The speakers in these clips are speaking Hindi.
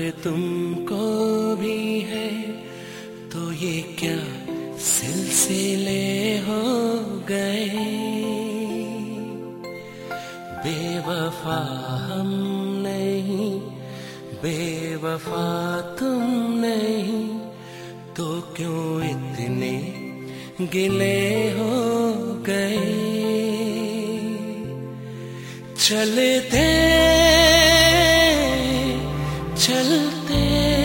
तुमको भी है तो ये क्या सिलसिले हो गए। बेवफा हम नहीं, बेवफा तुम नहीं, तो क्यों इतने गिले हो गए। चलते चलते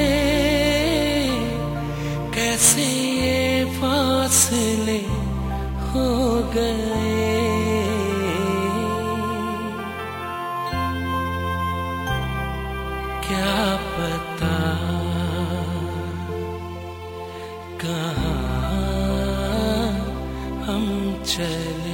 कैसे ये फासले हो गए। क्या पता कहाँ हम चले।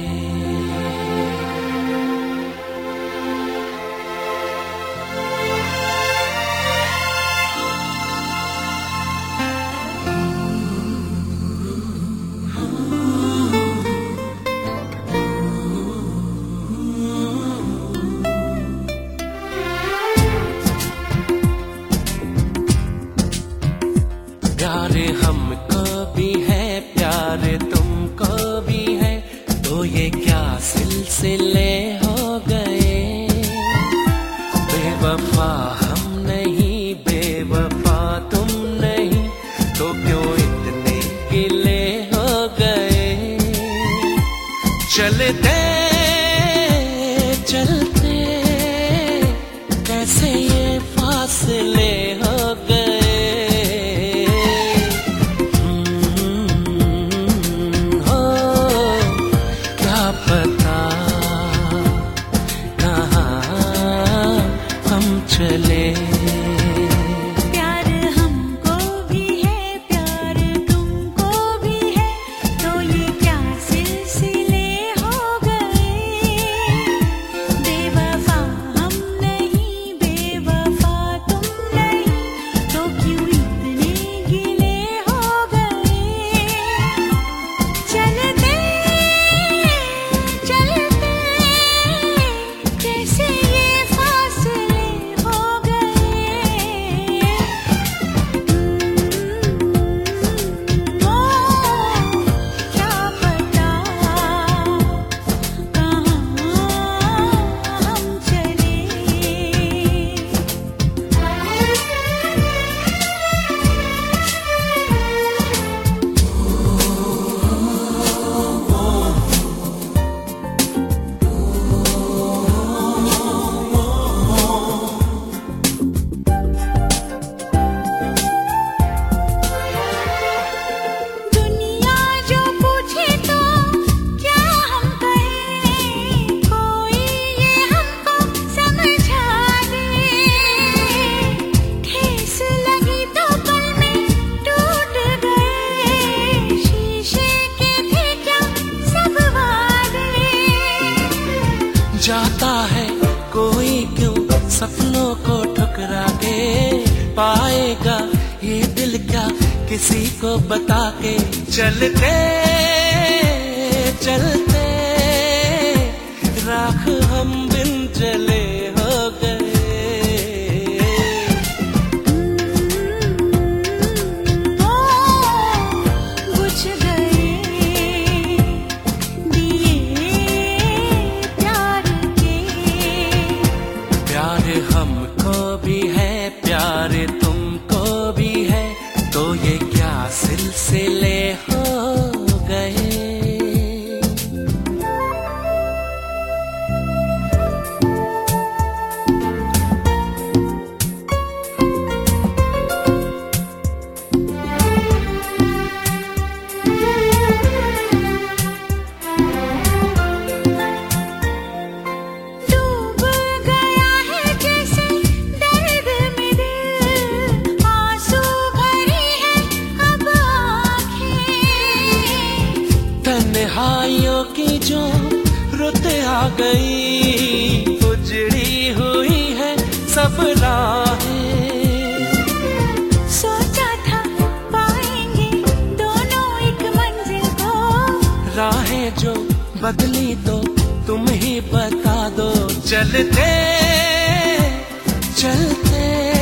प्यार हमको भी है, प्यार तुमको भी है, तो ये क्या सिलसिले हो गए। बेवफा हम नहीं, बेवफा तुम नहीं, तो क्यों इतने गिले हो गए। चलते चलते कैसे ये फासले हो गए। चले प्यार हमको भी है, प्यार तुमको भी है, तो ये क्या सिलसिले हो गए। बेवफा हम नहीं, बेवफा तुम नहीं, तो क्यों इतने गिले हो गए। चलते चलते कैसे ये फासले हो गए। क्या पता कहाँ हम चले। दुनिया जो पूछे तो क्या हम कहें, कोई ये हमको समझा दे। ठेस लगी तो पल में टूट गए, शीशे के थे क्या सब वादे। जाता है कोई क्यों सपनों को ठुकरा के, पाएगा ये दिल क्या किसी को बता के। चलते चलते राख हम बिन जले हो गए। बुझ गए दिए प्यार के। प्यार हमको भी है, प्यार तुमको भी है, तो ये क्या सिलसिले हो गए। डूब गया है जैसे दर्द में दिल, आंसू भरी है अब आँखें। तन्हाइयों की जो रुत आ गई, उजड़ी हुई है सब राहें। सोचा था पाएंगे दोनों एक मंजिल को, राहें जो बदली तो तुम ही बता दो। चलते चलते